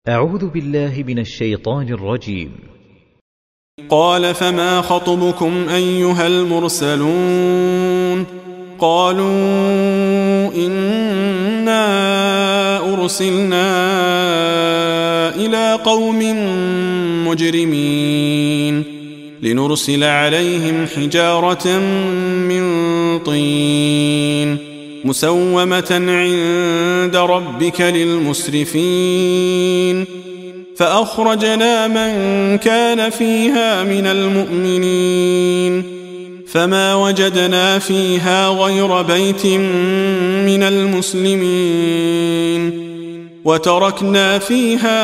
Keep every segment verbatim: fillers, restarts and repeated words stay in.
أعوذ بالله من الشيطان الرجيم. قال فما خطبكم أيها المرسلون قالوا إنا أرسلنا إلى قوم مجرمين لنرسل عليهم حجارة من طين مسومة عند ربك للمسرفين فأخرجنا من كان فيها من المؤمنين فما وجدنا فيها غير بيت من المسلمين وتركنا فيها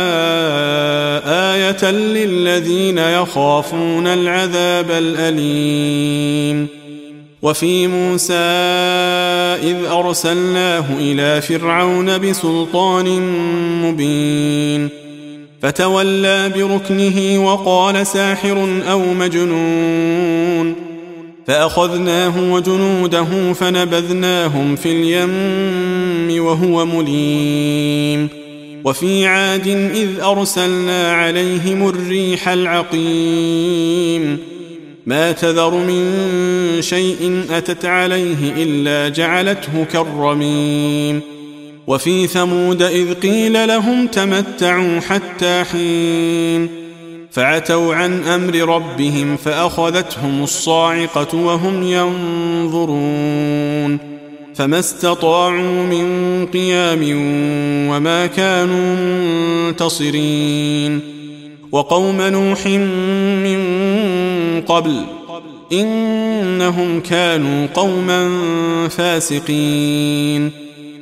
آية للذين يخافون العذاب الأليم. وفي موسى إذ أرسلناه إلى فرعون بسلطان مبين فتولى بركنه وقال ساحر أو مجنون فأخذناه وجنوده فنبذناهم في اليم وهو مليم. وفي عاد إذ أرسلنا عليهم الريح العقيم ما تذر من شيء أتت عليه إلا جعلته كالرميم. وفي ثمود إذ قيل لهم تمتعوا حتى حين فعتوا عن أمر ربهم فأخذتهم الصاعقة وهم ينظرون فما استطاعوا من قيام وما كانوا منتصرين. وقوم نوح من قبل إنهم كانوا قوما فاسقين.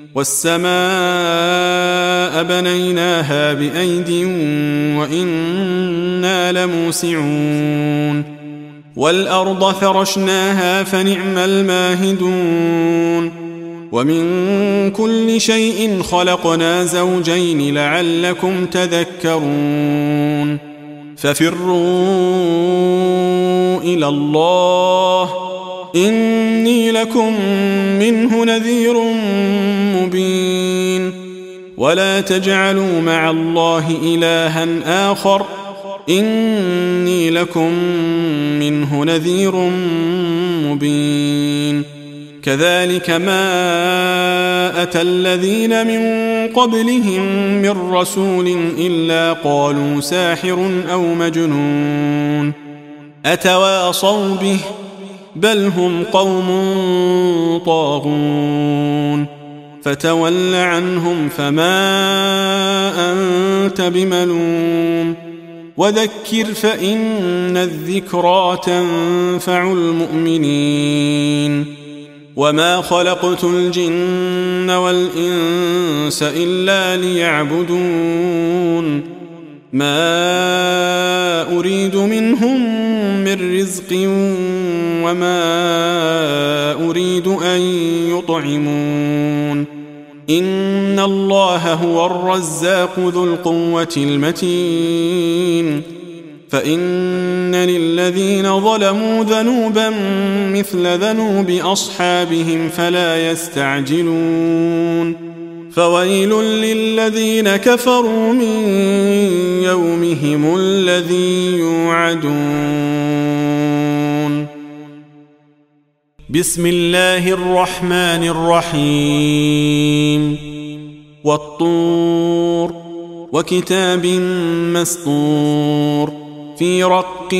والسماء بنيناها بأيد وإنا لموسعون والأرض فرشناها فنعم الماهدون. ومن كل شيء خلقنا زوجين لعلكم تذكرون. ففروا إلى الله إني لكم منه نذير مبين. ولا تجعلوا مع الله إلها آخر إني لكم منه نذير مبين. كذلك ما أتى الذين من قبلهم من رسول إلا قالوا ساحر أو مجنون أتواصوا به بل هم قوم طاغون. فتول عنهم فما أنت بملوم وذكر فإن الذكرى تنفع المؤمنين. وما خلقت الجن والإنس إلا ليعبدون ما أريد منهم من رزق وما أريد أن يطعمون إن الله هو الرزاق ذو القوة المتين. فإن للذين ظلموا ذنوبا مثل ذنوب أصحابهم فلا يستعجلون. فويل للذين كفروا من يومهم الذي يوعدون. بسم الله الرحمن الرحيم. والطور وكتاب مسطور في رق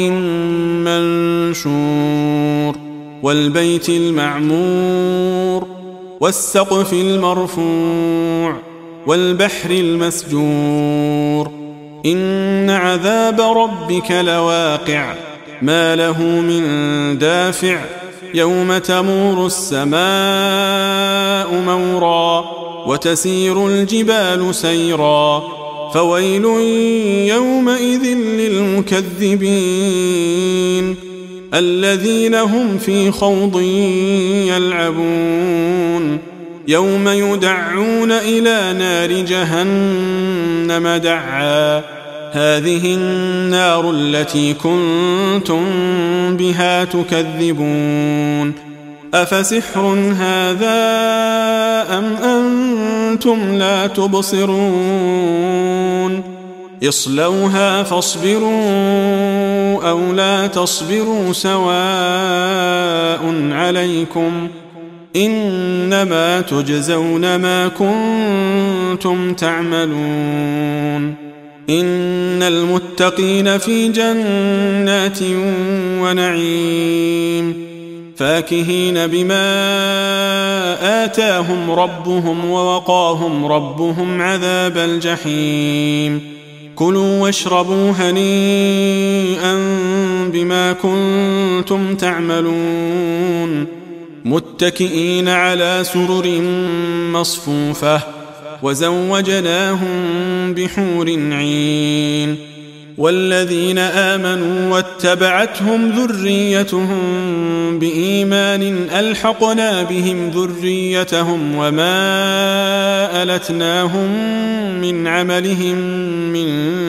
منشور والبيت المعمور والسقف المرفوع والبحر المسجور إن عذاب ربك لواقع ما له من دافع يوم تمور السماء مورا وتسير الجبال سيرا فويل يومئذ للمكذبين الذين هم في خوض يلعبون يوم يدعون إلى نار جهنم دعا هذه النار التي كنتم بها تكذبون أفسحر هذا أم أنتم لا تبصرون اصلوها فاصبروا أو لا تصبروا سواء عليكم إنما تجزون ما كنتم تعملون إن المتقين في جنات ونعيم فاكهين بما آتاهم ربهم ووقاهم ربهم عذاب الجحيم كلوا واشربوا هنيئا بما كنتم تعملون متكئين على سرر مصفوفة وزوجناهم بحور عين والذين آمنوا واتبعتهم ذريتهم بإيمان ألحقنا بهم ذريتهم وما ألتناهم من عملهم من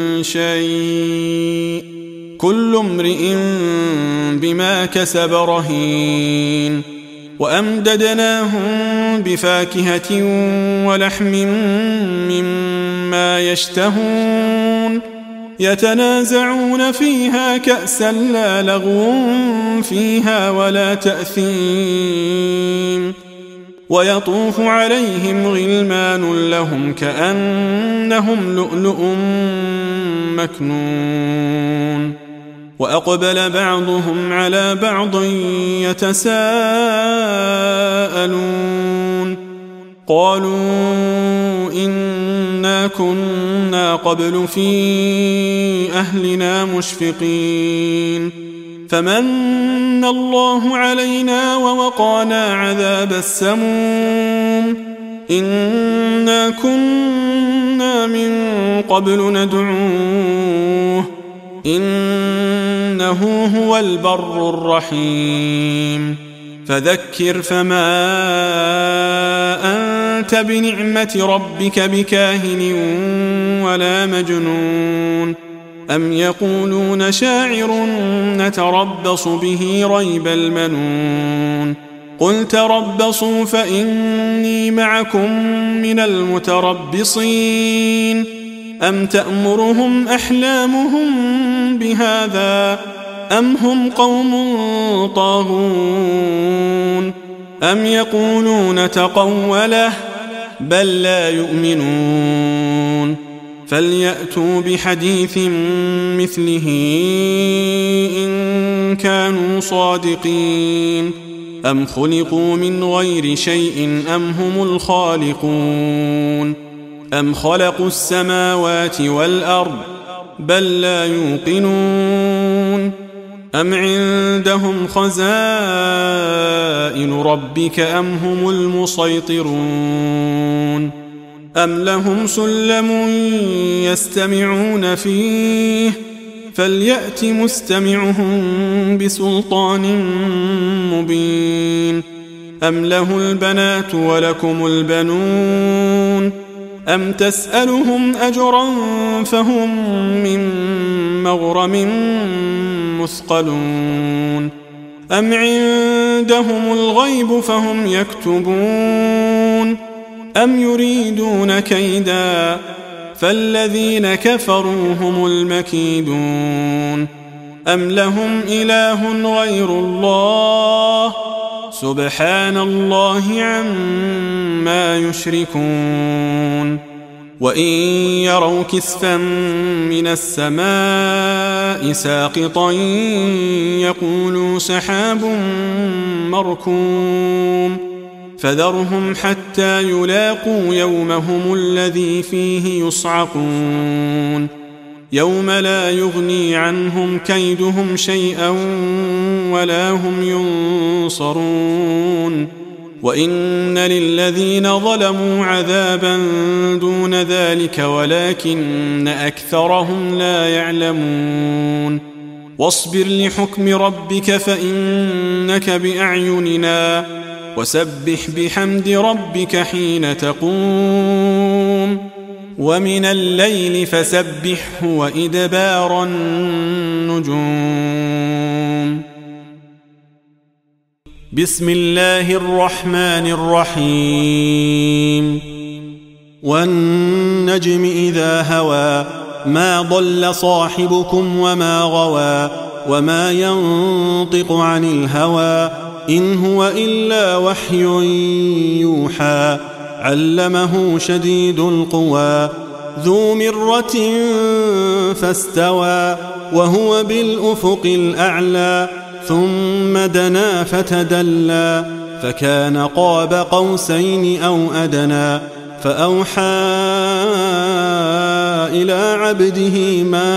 شيء كل امرئ بما كسب رهين وأمددناهم بفاكهة ولحم مما يشتهون يتنازعون فيها كأسا لا لغو فيها ولا تأثيم ويطوف عليهم غلمان لهم كأنهم لؤلؤ مكنون وأقبل بعضهم على بعض يتساءلون قالوا إنا كنا قبل في أهلنا مشفقين فمن الله علينا ووقانا عذاب السموم إنا كنا من قبل ندعوه إنه هو البر الرحيم فذكر فما أنت بنعمة ربك بكاهن ولا مجنون أم يقولون شاعر نتربص به ريب المنون قل تربصوا فإني معكم من المتربصين أم تأمرهم أحلامهم بهذا أم هم قوم طاغون أم يقولون تقوله بل لا يؤمنون فليأتوا بحديث مثله إن كانوا صادقين أم خلقوا من غير شيء أم هم الخالقون أم خلقوا السماوات والأرض بل لا يوقنون أم عندهم خزائن ربك أم هم المسيطرون أم لهم سلم يستمعون فيه فليأت مستمعهم بسلطان مبين أم له البنات ولكم البنون أم تسألهم أجرا فهم من مغرم مثقلون أم عندهم الغيب فهم يكتبون أم يريدون كيدا فالذين كفروا هم المكيدون أم لهم إله غير الله سبحان الله عما يشركون وإن يروا كسفا من السماء ساقطا يقولوا سحاب مركوم فذرهم حتى يلاقوا يومهم الذي فيه يصعقون يوم لا يغني عنهم كيدهم شيئا ولا هم ينصرون وإن للذين ظلموا عذابا دون ذلك ولكن أكثرهم لا يعلمون واصبر لحكم ربك فإنك بأعيننا وسبح بحمد ربك حين تقوم ومن الليل فسبحه وإدبار النجوم بسم الله الرحمن الرحيم والنجم إذا هوى ما ضل صاحبكم وما غوى وما ينطق عن الهوى إن هو إلا وحي يوحى علمه شديد القوى ذو مرة فاستوى وهو بالأفق الأعلى ثم دنا فتدلى فكان قاب قوسين أو أدنى فأوحى إلى عبده ما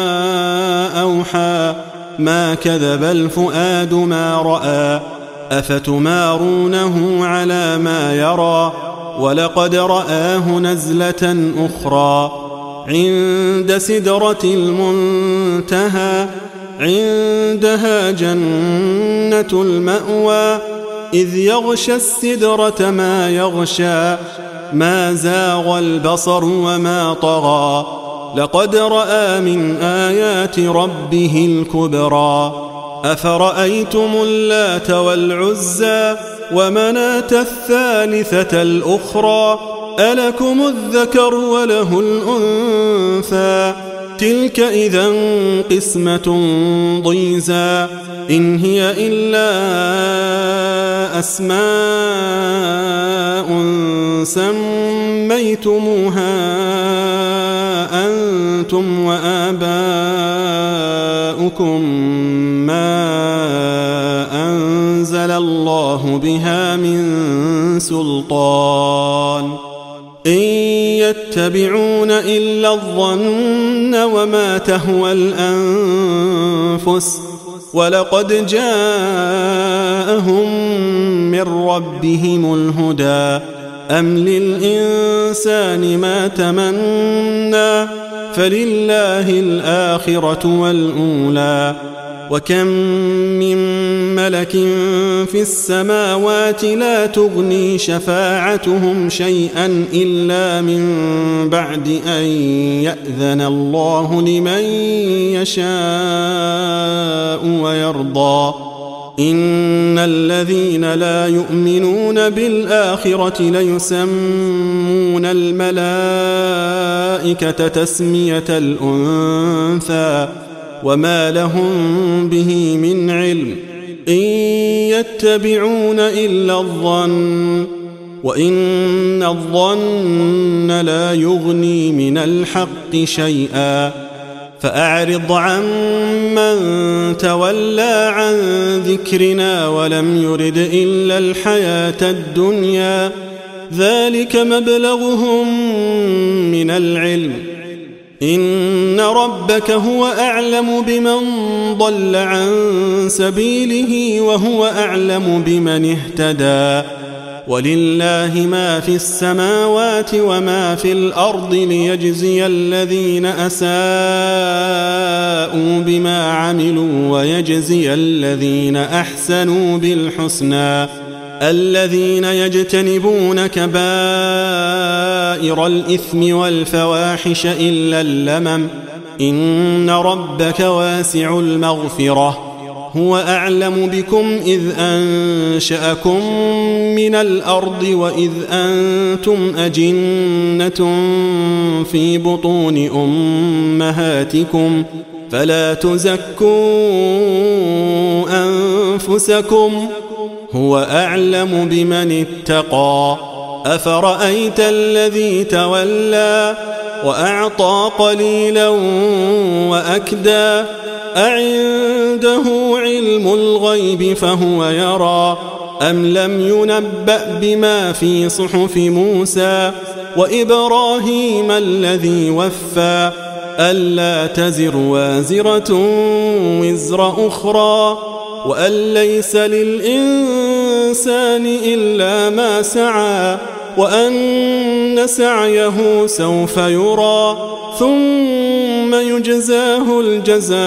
أوحى ما كذب الفؤاد ما رأى أفتمارونه على ما يرى ولقد رآه نزلة أخرى عند سدرة المنتهى عندها جنة المأوى إذ يغشى السدرة ما يغشى ما زاغ البصر وما طغى لقد رأى من آيات ربه الكبرى أفرأيتم اللات والعزى ومناة الثالثة الأخرى ألكم الذكر وله الأنثى تلك إذا قسمة ضيزى إن هي إلا أسماء سميتموها أنتم وآباؤكم ما أنزل الله بها من سلطان إن يتبعون إلا الظن وما تهوى الأنفس ولقد جاءهم من ربهم الهدى أم للإنسان ما تمنى فلله الآخرة والأولى وكم من ملك في السماوات لا تغني شفاعتهم شيئا إلا من بعد أن يأذن الله لمن يشاء ويرضى إن الذين لا يؤمنون بالآخرة ليسمون الملائكة تسمية الأنثى وما لهم به من علم إن يتبعون إلا الظن وإن الظن لا يغني من الحق شيئا فأعرض عن من تولى عن ذكرنا ولم يرد إلا الحياة الدنيا ذلك مبلغهم من العلم إن ربك هو أعلم بمن ضل عن سبيله وهو أعلم بمن اهتدى ولله ما في السماوات وما في الأرض ليجزي الذين أساءوا بما عملوا ويجزي الذين أحسنوا بالحسنى الذين يجتنبون كبائر الإثم والفواحش إلا اللمم إن ربك واسع المغفرة هو أعلم بكم إذ أنشأكم من الأرض وإذ أنتم أجنة في بطون أمهاتكم فلا تزكوا أنفسكم هو أعلم بمن اتقى أفرأيت الذي تولى وأعطى قليلا وأكدى أعنده علم الغيب فهو يرى أم لم ينبأ بما في صحف موسى وإبراهيم الذي وفى ألا تزر وازرة وزر أخرى وأن ليس للإنسان إلا ما سعى وأن سعيه سوف يرى ثم يجزاه الجزاء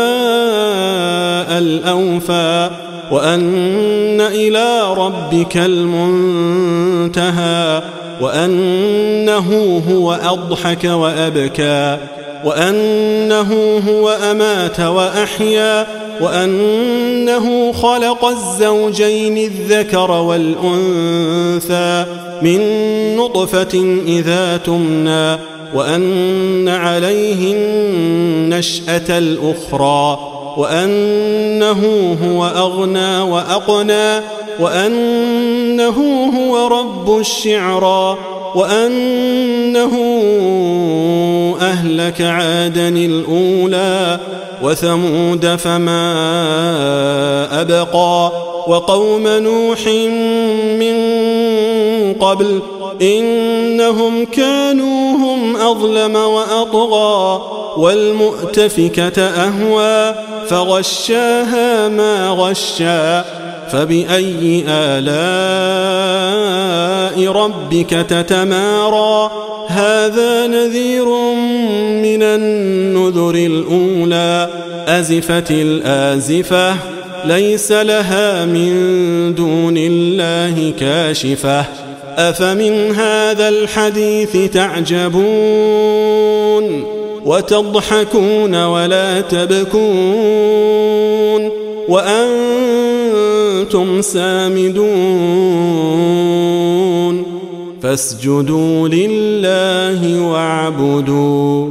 الأوفى وأن إلى ربك المنتهى وأنه هو أضحك وأبكى وأنه هو أمات وأحيا وأنه خلق الزوجين الذكر والأنثى من نطفة إذا تمنى وأن عليه النشأة الأخرى وأنه هو أغنى وأقنى وأنه هو رب الشعرى وأنه أهلك عادا الأولى وثمود فما أبقى وقوم نوح من قبل إنهم كانوا هم أظلم وأطغى والمؤتفكة أهوى فغشاها ما غشى فبأي آلاء ربك تتمارى هذا نذير من النذر الأولى أزفت الآزفة ليس لها من دون الله كاشفة أفمن هذا الحديث تعجبون وتضحكون ولا تبكون وأنتم سامدون فاسجدوا لله واعبدوا.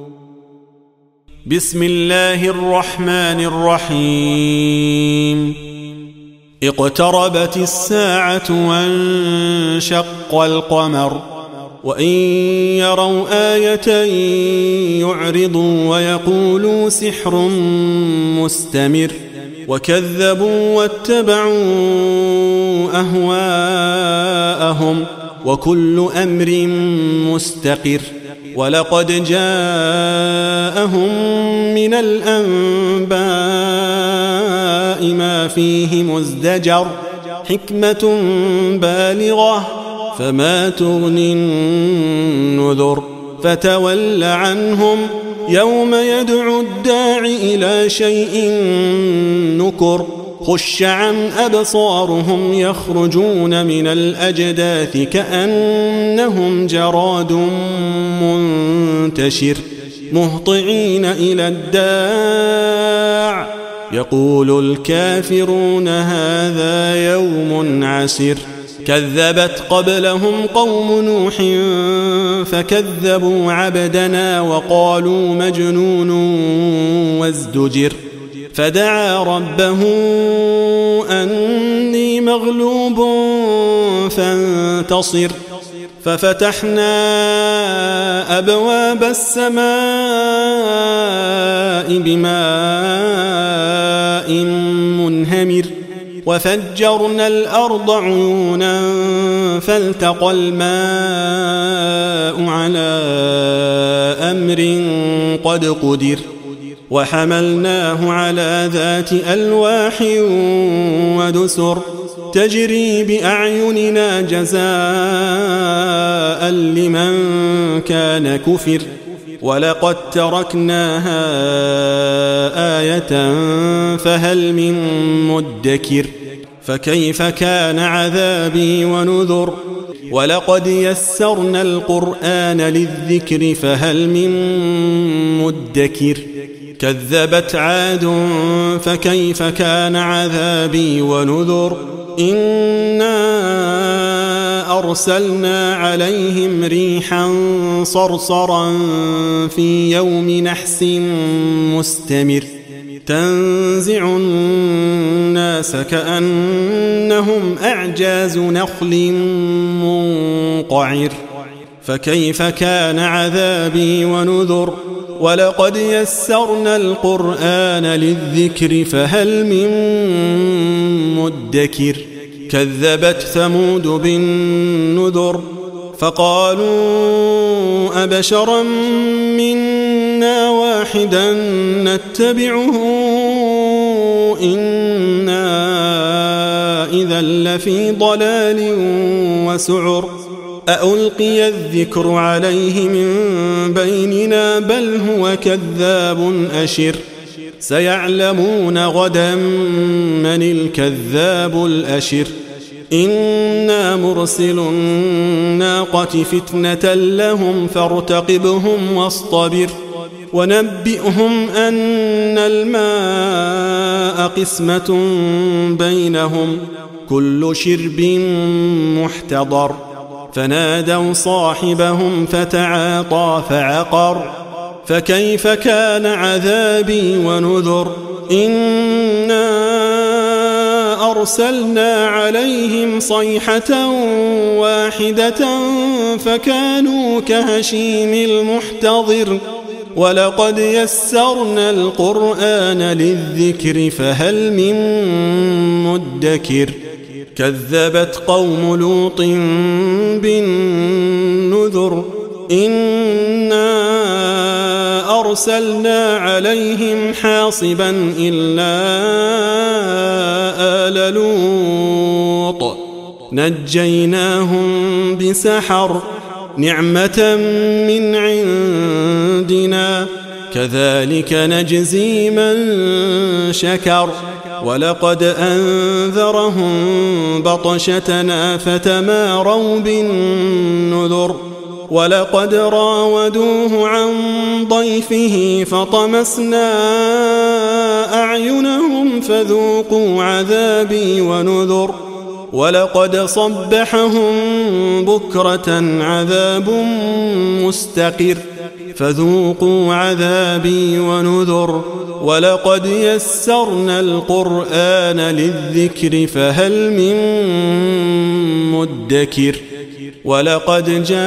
بسم الله الرحمن الرحيم. اقتربت الساعة وانشق القمر وإن يروا آية يعرضوا ويقولوا سحر مستمر وكذبوا واتبعوا أهواءهم وكل أمر مستقر ولقد جاءهم من الأنباء ما فيه مزدجر حكمة بالغة فما تغني النذر فتول عنهم يوم يدعو الداع إلى شيء نكر خش عن أبصارهم يخرجون من الأجداث كأنهم جراد منتشر مهطعين إلى الداع يقول الكافرون هذا يوم عسر كذبت قبلهم قوم نوح فكذبوا عبدنا وقالوا مجنون وازدجر فدعا ربه أني مغلوب فانتصر ففتحنا أبواب السماء بماء منهمر وفجرنا الأرض عيونا فالتقى الماء على أمر قد قدر وحملناه على ذات ألواح ودسر تجري بأعيننا جزاء لمن كان كفر ولقد تركناها آية فهل من مدكر فكيف كان عذابي ونذر ولقد يسرنا القرآن للذكر فهل من مدكر كذبت عاد فكيف كان عذابي ونذر إنا أرسلنا عليهم ريحا صرصرا في يوم نحس مستمر تنزع الناس كأنهم أعجاز نخل منقعر فكيف كان عذابي ونذر ولقد يسرنا القرآن للذكر فهل من مدكر كذبت ثمود بالنذر فقالوا أبشرا منا واحدا نتبعه إنا إذا لفي ضلال وسعر أألقي الذكر عليه من بيننا بل هو كذاب أشر سيعلمون غدا من الكذاب الأشر إنا مرسل الناقة فتنة لهم فارتقبهم واصطبر ونبئهم أن الماء قسمة بينهم كل شرب محتضر فنادوا صاحبهم فتعاطى فعقر فكيف كان عذابي ونذر إنا أرسلنا عليهم صيحة واحدة فكانوا كهشيم المحتضر ولقد يسرنا القرآن للذكر فهل من مدكر كذبت قوم لوط بالنذر إنا أرسلنا عليهم حاصبا إلا آل لوط نجيناهم بسحر نعمة من عندنا كذلك نجزي من شكر ولقد أنذرهم بطشتنا فتماروا بالنذر ولقد راودوه عن ضيفه فطمسنا أعينهم فذوقوا عذابي ونذر ولقد صبحهم بكرة عذاب مستقر فذوقوا عذابي ونذر ولقد يسرنا القرآن للذكر فهل من مدكر ولقد جاء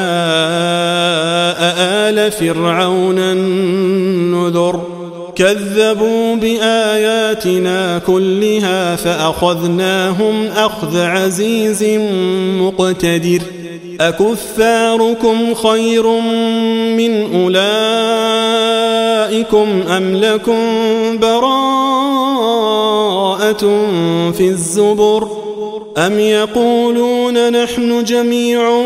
آل فرعون النذر كذبوا بآياتنا كلها فأخذناهم أخذ عزيز مقتدر أكفاركم خير من أولئكم أم لكم براءة في الزبر أم يقولون نحن جميع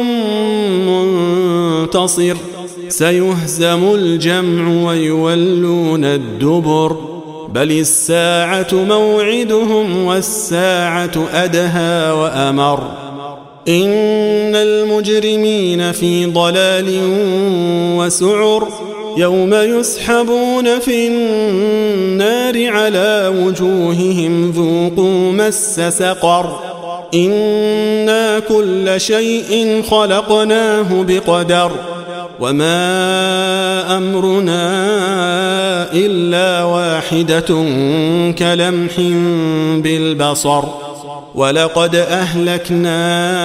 منتصر سيهزم الجمع ويولون الدبر بل الساعة موعدهم والساعة أدهى وأمر إن المجرمين في ضلال وسعر يوم يسحبون في النار على وجوههم ذوقوا مس سقر إنا كل شيء خلقناه بقدر وما أمرنا إلا واحدة كلمح بالبصر ولقد أهلكنا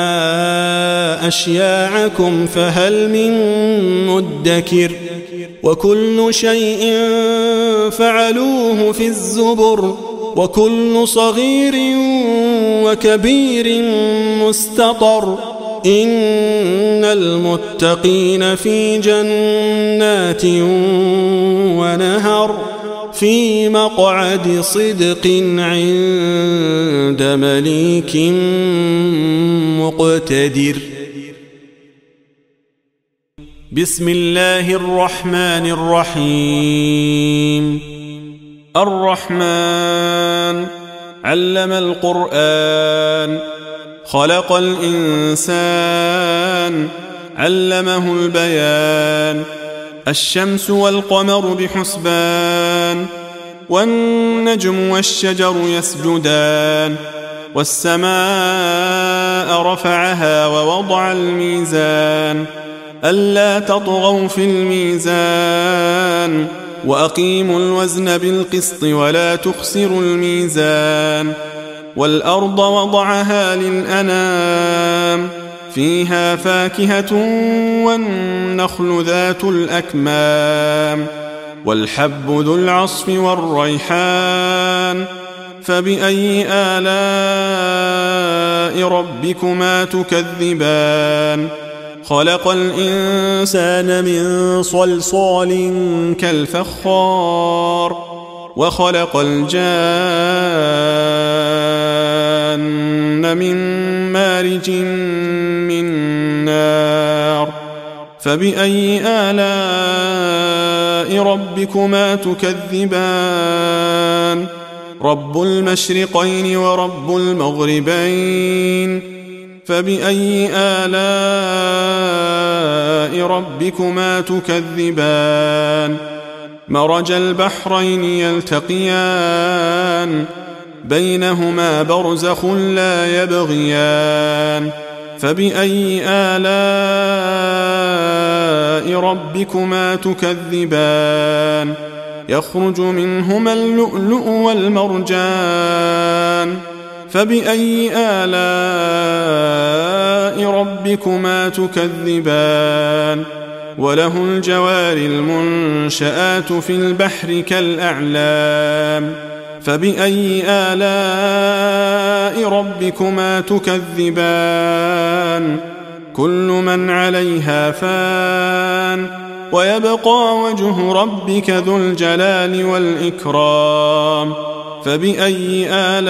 أشياعكم فهل من مدكر وكل شيء فعلوه في الزبر وكل صغير وكبير مستطر إن المتقين في جنات ونهر في مقعد صدق عند مليك مقتدر بسم الله الرحمن الرحيم الرحمن علم القرآن خلق الإنسان علمه البيان الشمس والقمر بحسبان والنجم والشجر يسجدان والسماء رفعها ووضع الميزان ألا تطغوا في الميزان وأقيموا الوزن بالقسط ولا تخسروا الميزان والأرض وضعها للأنام فيها فاكهة والنخل ذات الأكمام والحب ذو العصف والريحان فبأي آلاء ربكما تكذبان خلق الإنسان من صلصال كالفخار وخلق الجان من مارج من نار فبأي آلاء ربكما تكذبان رب المشرقين ورب المغربين فبأي آلاء ربكما تكذبان مرج البحرين يلتقيان بينهما برزخ لا يبغيان فبأي آلاء ربكما تكذبان يخرج منهما اللؤلؤ والمرجان فبأي آلاء ربكما تكذبان وله الجوار المنشآت في البحر كالأعلام فبأي آلاء ربكما تكذبان كل من عليها فان ويبقى وجه ربك ذو الجلال والإكرام فبأي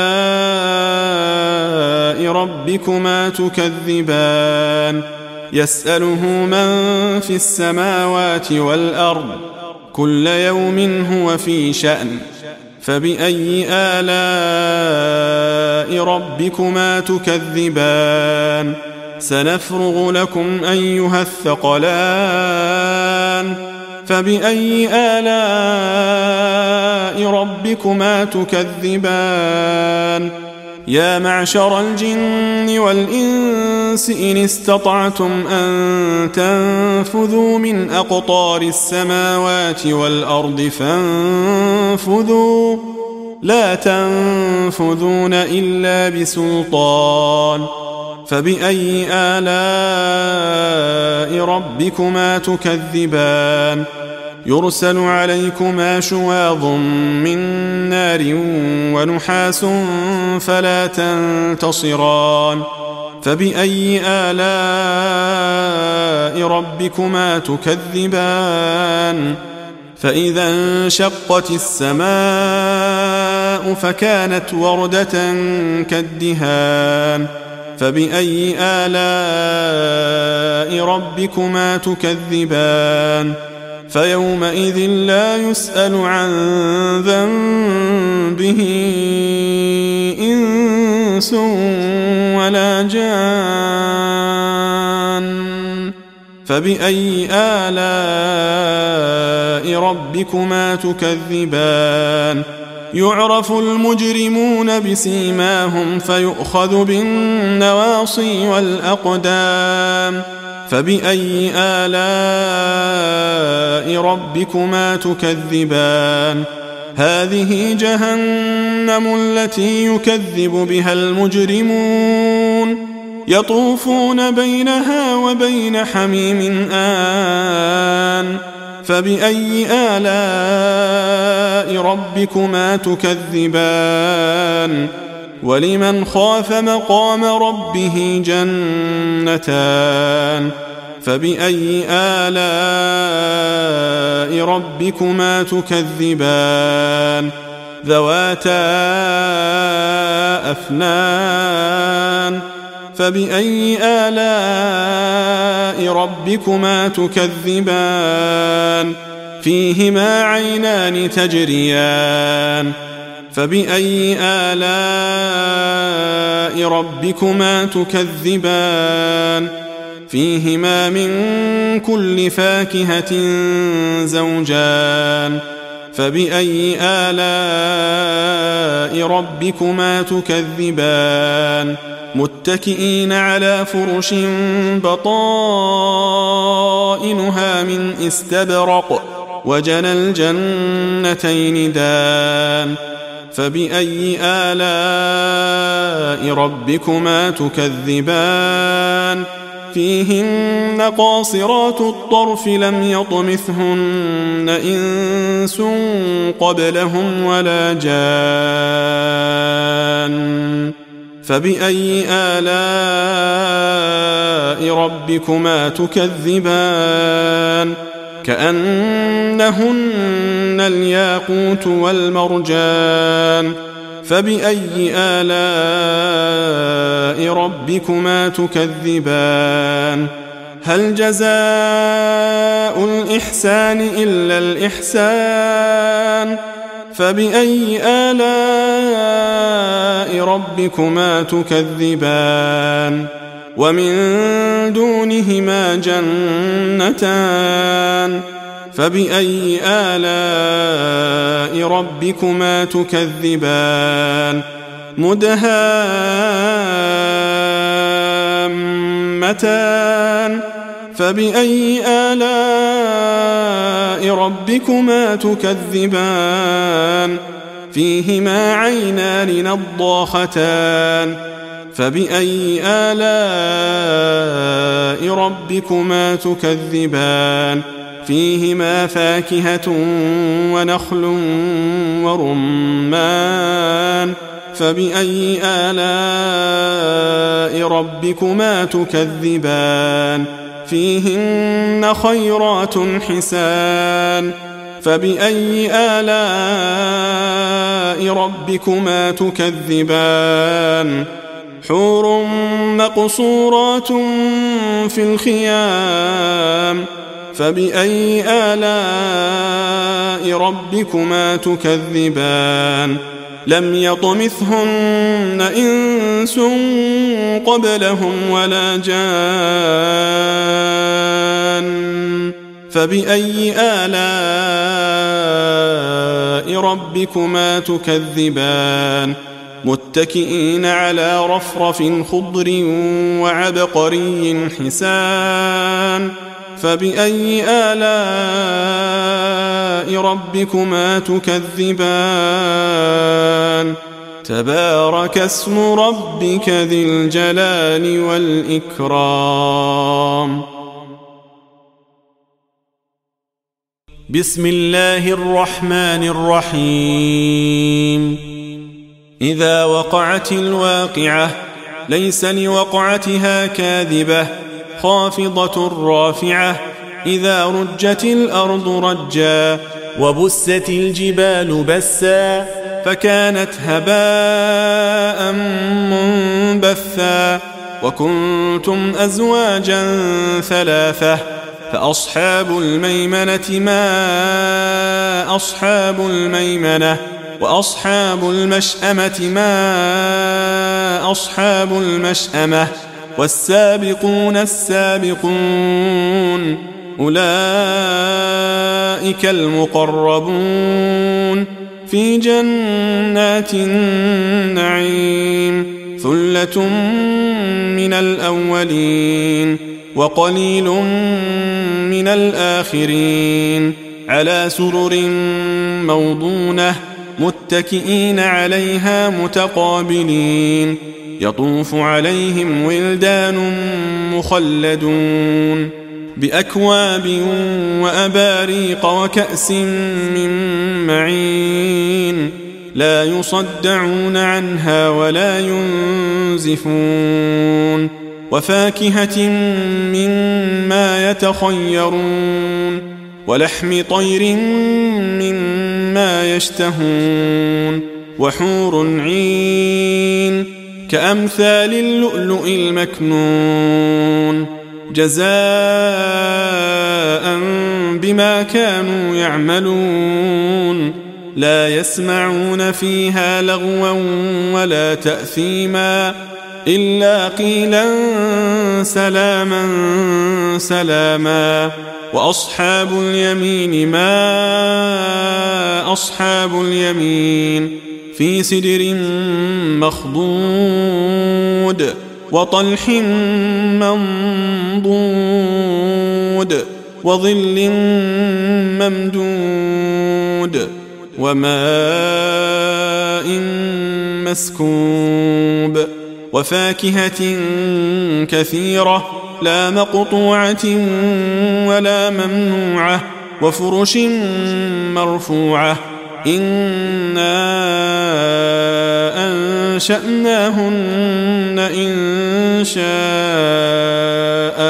آلاء ربكما تكذبان يسأله من في السماوات والأرض كل يوم هو في شأن فبأي آلاء ربكما تكذبان سنفرغ لكم أيها الثقلان فبأي آلاء ربكما تكذبان يا معشر الجن والإنس إن استطعتم أن تنفذوا من أقطار السماوات والأرض فانفذوا لا تنفذون إلا بسلطان فبأي آلاء ربكما تكذبان يرسل عليكما شواظ من نار ونحاس فلا تنتصران فبأي آلاء ربكما تكذبان فإذا انشقت السماء فكانت وردة كالدهان فبأي آلاء ربكما تكذبان فيومئذ لا يسأل عن ذنبه إنس ولا جان فبأي آلاء ربكما تكذبان يعرف المجرمون بسيماهم فيؤخذ بالنواصي والأقدام فبأي آلاء ربكما تكذبان هذه جهنم التي يكذب بها المجرمون يطوفون بينها وبين حميم آن فبأي آلاء ربكما تكذبان ولمن خاف مقام ربه جنتان فبأي آلاء ربكما تكذبان ذواتا أفنان فبأي آلاء ربكما تكذبان فيهما عينان تجريان فبأي آلاء ربكما تكذبان فيهما من كل فاكهة زوجان فبأي آلاء ربكما تكذبان متكئين على فرش بطائنها من استبرق وجنى الجنتين دان فبأي آلاء ربكما تكذبان فيهن قاصرات الطرف لم يطمثهن إنس قبلهم ولا جان فبأي آلاء ربكما تكذبان كأنهن الياقوت والمرجان فبأي آلاء ربكما تكذبان هل جزاء الإحسان إلا الإحسان فبأي آلاء ربكما تكذبان ومن دونهما جنتان فبأي آلاء ربكما تكذبان مدهامتان متان فبأي آلاء ربكما تكذبان فيهما عينان نضاختان فبأي آلاء ربكما تكذبان فيهما فاكهة ونخل ورمان فبأي آلاء ربكما تكذبان فيهن خيرات حسان فبأي آلاء ربكما تكذبان حور مقصورات في الخيام فبأي آلاء ربكما تكذبان لم يطمثهن إنس قبلهم ولا جان فبأي آلاء ربكما تكذبان متكئين على رفرف خضر وعبقري حسان فبأي آلاء ربكما تكذبان تبارك اسم ربك ذي الجلال والإكرام بسم الله الرحمن الرحيم إذا وقعت الواقعة ليس لوقعتها كاذبة خافضة رافعة إذا رجت الأرض رجا وبست الجبال بسا فكانت هباء منبثا وكنتم أزواجا ثلاثة فأصحاب الميمنة ما أصحاب الميمنة وأصحاب المشأمة ما أصحاب المشأمة والسابقون السابقون أولئك المقربون في جنات النعيم ثلة من الأولين وقليل من الآخرين على سرر موضونة متكئين عليها متقابلين يطوف عليهم ولدان مخلدون بأكواب وأباريق وكأس من معين لا يصدعون عنها ولا ينزفون وفاكهة مما يتخيرون ولحم طير مما يشتهون وحور عين كأمثال اللؤلؤ المكنون جزاء بما كانوا يعملون لا يسمعون فيها لغوا ولا تأثيما إلا قيلا سلاما سلاما وأصحاب اليمين ما أصحاب اليمين في سدر مخضود وطلح منضود وظل ممدود وماء مسكوب وفاكهة كثيرة لا مقطوعة ولا ممنوعة وفرش مرفوعة إنا أنشأناهن إن شاء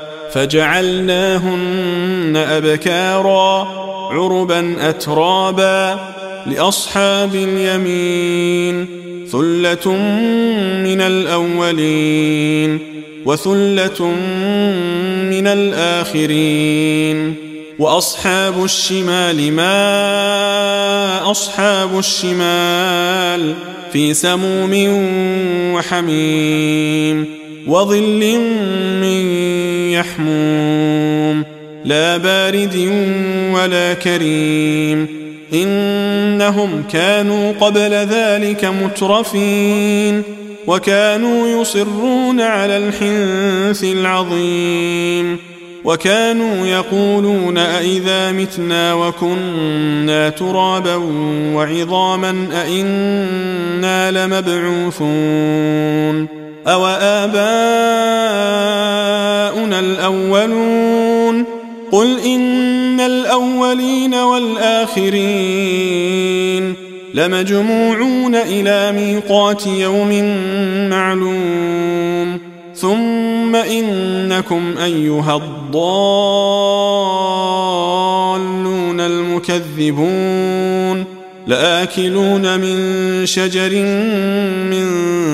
فجعلناهن أبكارا عربا أترابا لأصحاب اليمين ثلة من الأولين وثلة من الآخرين وأصحاب الشمال ما أصحاب الشمال في سموم وحميم وظل من يحموم لا بارد ولا كريم إنهم كانوا قبل ذلك مترفين وكانوا يصرون على الحنث العظيم وكانوا يقولون أئذا متنا وكنا ترابا وعظاما أئنا لمبعوثون أو آباؤنا الأولون قل إن الأولين والآخرين لمجموعون إلى ميقات يوم معلوم ثم إنكم أيها الضالون المكذبون لآكلون من شجر من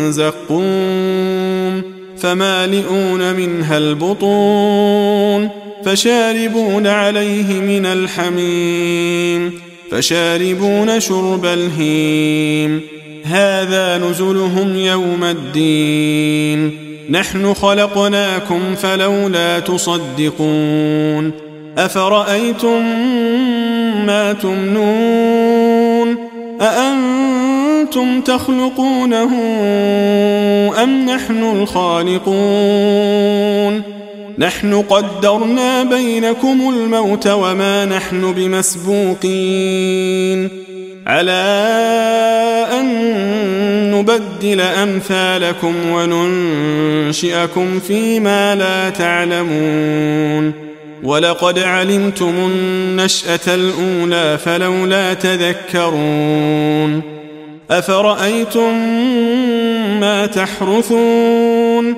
زقوم فمالئون منها البطون فشاربون عليه من الحميم فشاربون شرب الهيم هذا نزلهم يوم الدين نحن خلقناكم فلولا تصدقون أفرأيتم ما تمنون أأنتم تخلقونه أم نحن الخالقون نحن قدرنا بينكم الموت وما نحن بمسبوقين على أن نبدل أمثالكم وننشئكم فيما لا تعلمون ولقد علمتم النشأة الأولى فلولا تذكرون أفرأيتم ما تحرثون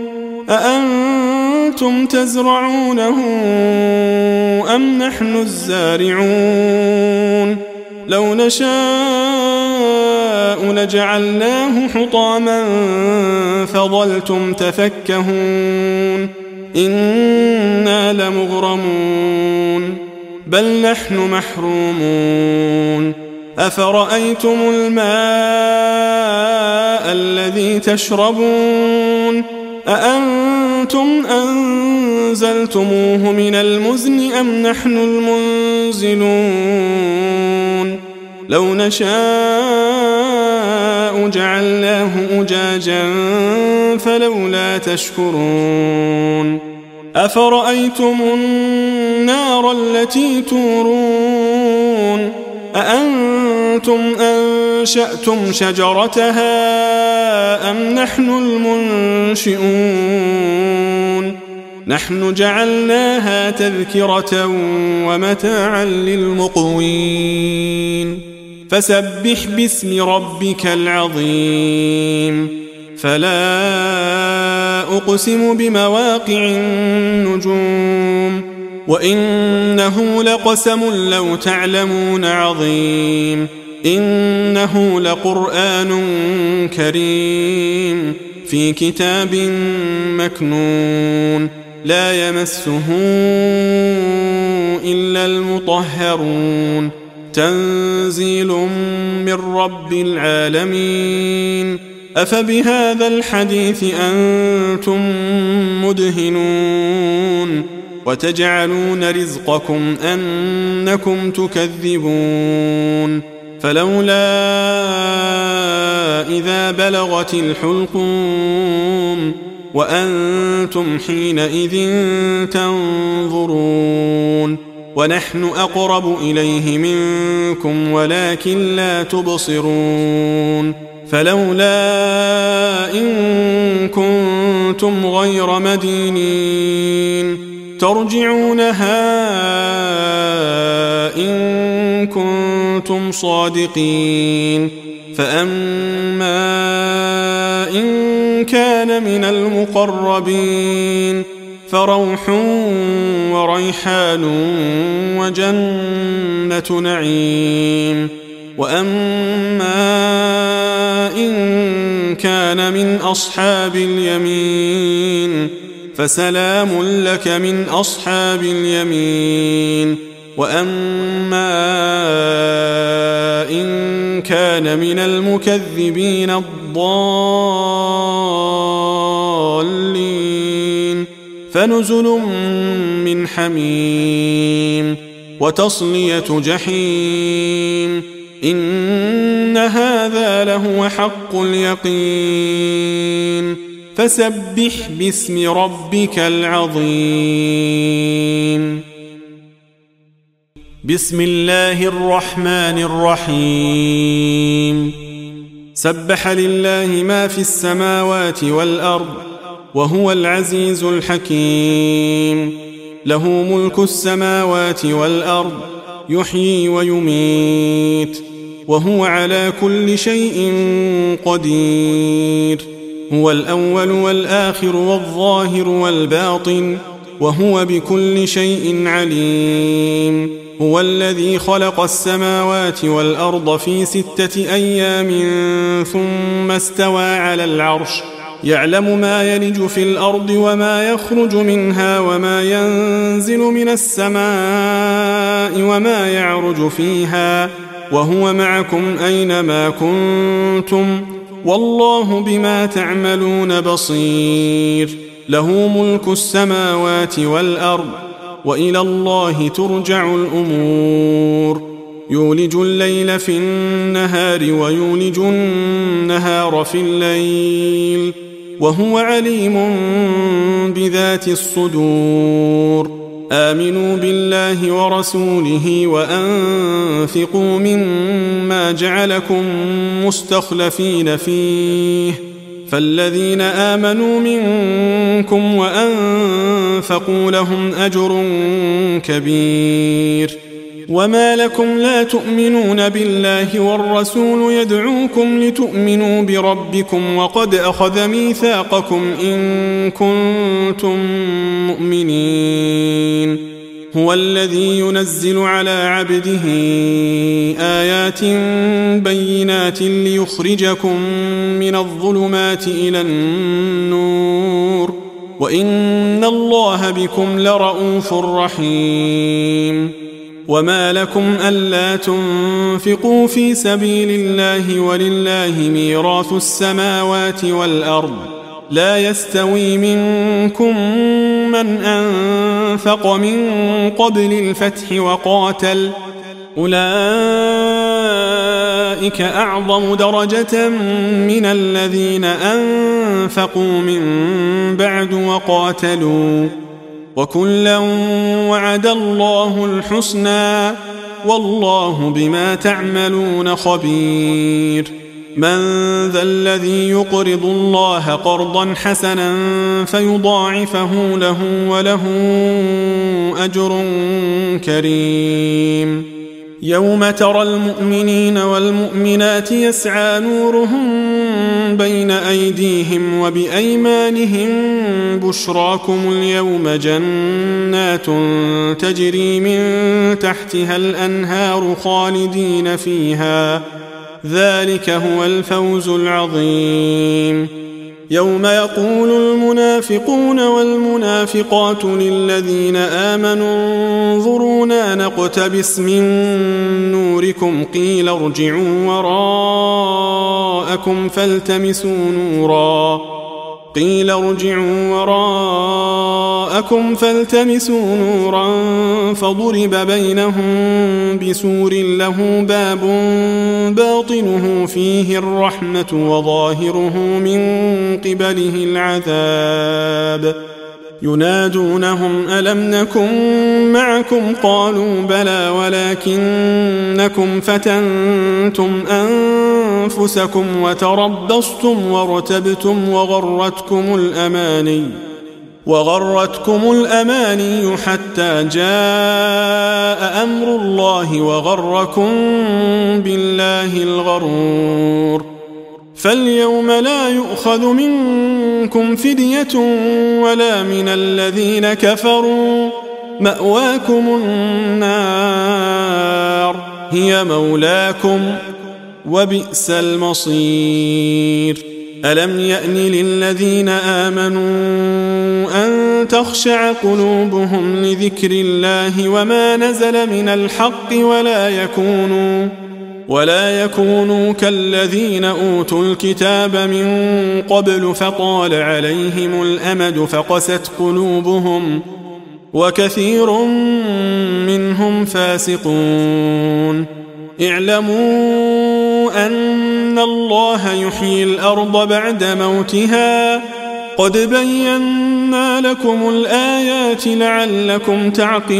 أأنتم تزرعونه أم نحن الزارعون لو نشاء لجعلناه حطاما فظلتم تفكهون إنا لمغرمون بل نحن محرومون أفرأيتم الماء الذي تشربون أأنتم أنزلتموه من المزن أم نحن المنزلون لو نشاء جعلناه أجاجا فلولا تشكرون أفرأيتم النار التي تورون أأنتم أنشأتم شجرتها أم نحن المنشئون نحن جعلناها تذكرة ومتاعا للمقوين فسبح باسم ربك العظيم فلا أقسم بمواقع النجوم وإنه لقسم لو تعلمون عظيم إنه لقرآن كريم في كتاب مكنون لا يمسه إلا المطهرون تنزيل من رب العالمين أفبهذا الحديث أنتم مدهنون وتجعلون رزقكم أنكم تكذبون فلولا إذا بلغت الحلقوم وأنتم حينئذ تنظرون ونحن أقرب إليه منكم ولكن لا تبصرون فلولا إن كنتم غير مدينين ترجعونها إن كنتم صادقين فأما إن كان من المقربين فروح وريحان وجنة نعيم وأما إن كان من أصحاب اليمين فسلام لك من أصحاب اليمين وأما إن كان من المكذبين الضالين فنزل من حميم وتصلية جحيم إن هذا هذا لهو حق اليقين فسبح باسم ربك العظيم بسم الله الرحمن الرحيم سبح لله ما في السماوات والأرض وهو العزيز الحكيم له ملك السماوات والأرض يحيي ويميت وهو على كل شيء قدير هو الأول والآخر والظاهر والباطن وهو بكل شيء عليم هو الذي خلق السماوات والأرض في ستة أيام ثم استوى على العرش يعلم ما يلج في الأرض وما يخرج منها وما ينزل من السماء وما يعرج فيها وهو معكم أينما كنتم والله بما تعملون بصير له ملك السماوات والأرض وإلى الله ترجع الأمور يولج الليل في النهار ويولج النهار في الليل وهو عليم بذات الصدور آمنوا بالله ورسوله وأنفقوا مما جعلكم مستخلفين فيه فالذين آمنوا منكم وأنفقوا لهم أجر كبير وما لكم لا تؤمنون بالله والرسول يدعوكم لتؤمنوا بربكم وقد أخذ ميثاقكم إن كنتم مؤمنين هو الذي ينزل على عبده آيات بينات ليخرجكم من الظلمات إلى النور وإن الله بكم لرؤوف رحيم وما لكم ألا تنفقوا في سبيل الله ولله ميراث السماوات والأرض لا يستوي منكم من أنفق من قبل الفتح وقاتل أولئك أعظم درجة من الذين أنفقوا من بعد وقاتلوا وكلا وعد الله الحسنى والله بما تعملون خبير من ذا الذي يقرض الله قرضا حسنا فيضاعفه له وله أجر كريم يوم ترى المؤمنين والمؤمنات يسعى نورهم بين أيديهم وبأيمانهم بشراكم اليوم جنات تجري من تحتها الأنهار خالدين فيها ذلك هو الفوز العظيم يوم يقول المنافقون والمنافقات للذين آمنوا انظرونا نقتبس من نوركم قيل ارجعوا وراءكم فالتمسوا نورا قيل ارجعوا وراءكم فالتمسوا نورا فضرب بينهم بسور له باب باطنه فيه الرحمة وظاهره من قبله العذاب ينادونهم ألم نكن معكم قالوا بلى ولكنكم فتنتم أنفسكم وتربصتم وارتبتم وغرتكم الأماني وغرتكم الأماني حتى جاء أمر الله وغركم بالله الغرور فاليوم لا يؤخذ منكم فدية ولا من الذين كفروا مأواكم النار هي مولاكم وبئس المصير ألم يأن للذين آمنوا أن تخشع قلوبهم لذكر الله وما نزل من الحق ولا يكونوا ولا يكونوا كالذين أوتوا الكتاب من قبل فطال عليهم الأمد فقست قلوبهم وكثير منهم فاسقون اعلموا أن إن الله يحيي الأرض بعد موتها قد بينا لكم الآيات لعلكم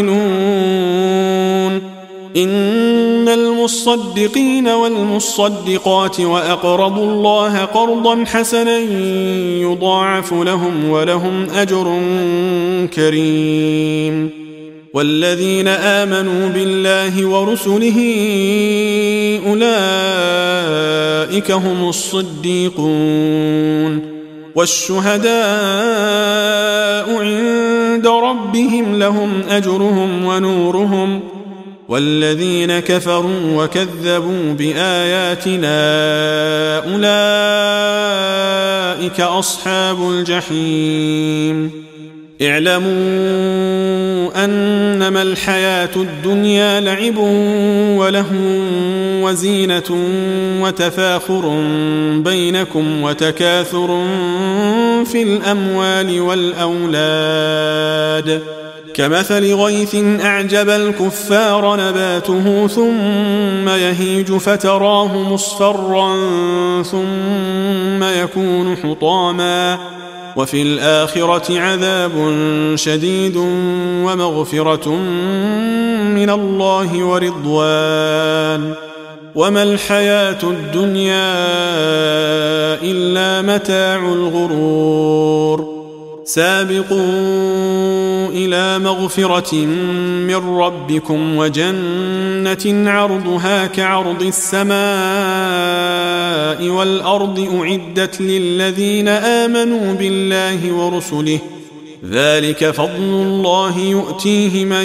تعقلون إن المصدقين والمصدقات وأقرضوا الله قرضا حسنا يضاعف لهم ولهم أجر كريم والذين آمنوا بالله ورسله أولئك هم الصديقون والشهداء عند ربهم لهم أجرهم ونورهم والذين كفروا وكذبوا بآياتنا أولئك أصحاب الجحيم اعلموا أنما الحياة الدنيا لعب ولهو وزينة وتفاخر بينكم وتكاثر في الأموال والأولاد كمثل غيث أعجب الكفار نباته ثم يهيج فتراه مصفرا ثم يكون حطاما وفي الآخرة عذاب شديد ومغفرة من الله ورضوان وما الحياة الدنيا إلا متاع الغرور سابقوا إلى مغفرة من ربكم وجنة عرضها كعرض السماء والأرض أعدت للذين آمنوا بالله ورسله ذلك فضل الله يؤتيه من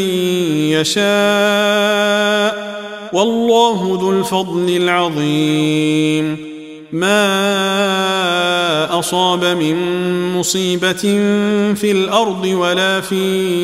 يشاء والله ذو الفضل العظيم ما أصاب من مصيبة في الأرض ولا في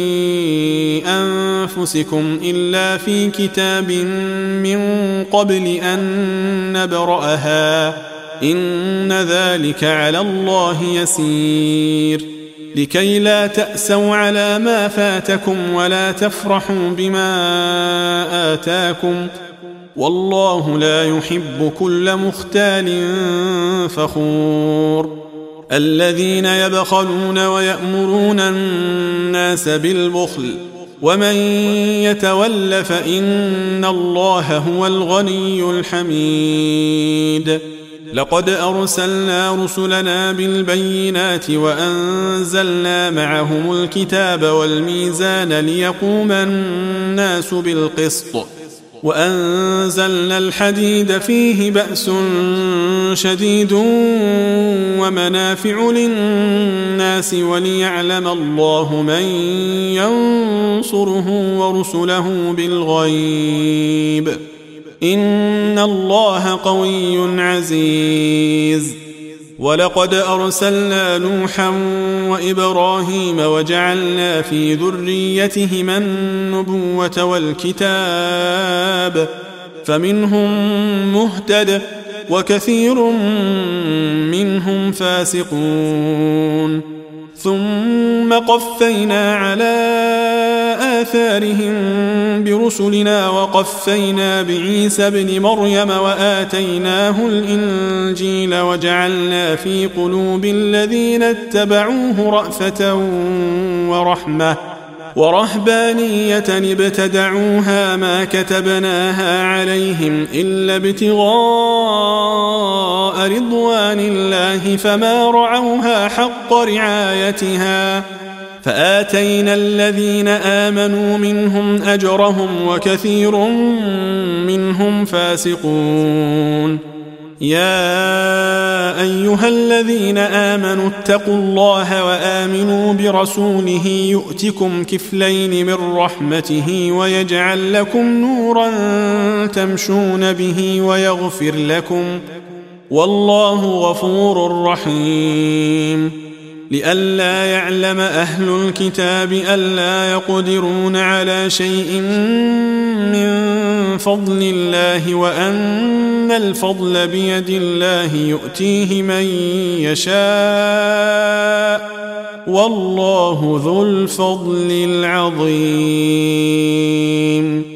أنفسكم إلا في كتاب من قبل أن نبرأها إن ذلك على الله يسير لكي لا تأسوا على ما فاتكم ولا تفرحوا بما آتاكم والله لا يحب كل مختال فخور الذين يبخلون ويأمرون الناس بالبخل ومن يتول فإن الله هو الغني الحميد لقد أرسلنا رسلنا بالبينات وأنزلنا معهم الكتاب والميزان ليقوم الناس بالقسط وأنزلنا الحديد فيه بأس شديد ومنافع للناس وليعلم الله من ينصره ورسله بالغيب إن الله قوي عزيز ولقد أرسلنا نوحا وإبراهيم وجعلنا في ذريتهما النبوة والكتاب فمنهم مهتد وكثير منهم فاسقون ثم قفينا على آثارهم برسلنا وقفينا بعيسى ابن مريم وآتيناه الإنجيل وجعلنا في قلوب الذين اتبعوه رأفة ورحمة ورهبانية ابتدعوها ما كتبناها عليهم إلا ابتغاء رضوان الله فما رعوها حق رعايتها فآتينا الذين آمنوا منهم أجرهم وكثير منهم فاسقون يا أيها الذين آمنوا اتقوا الله وآمنوا برسوله يؤتكم كفلين من رحمته ويجعل لكم نورا تمشون به ويغفر لكم والله غفور رحيم لئلا يعلم أهل الكتاب ألا يقدرون على شيء من فضل الله وأن الفضل بيد الله يؤتيه من يشاء والله ذو الفضل العظيم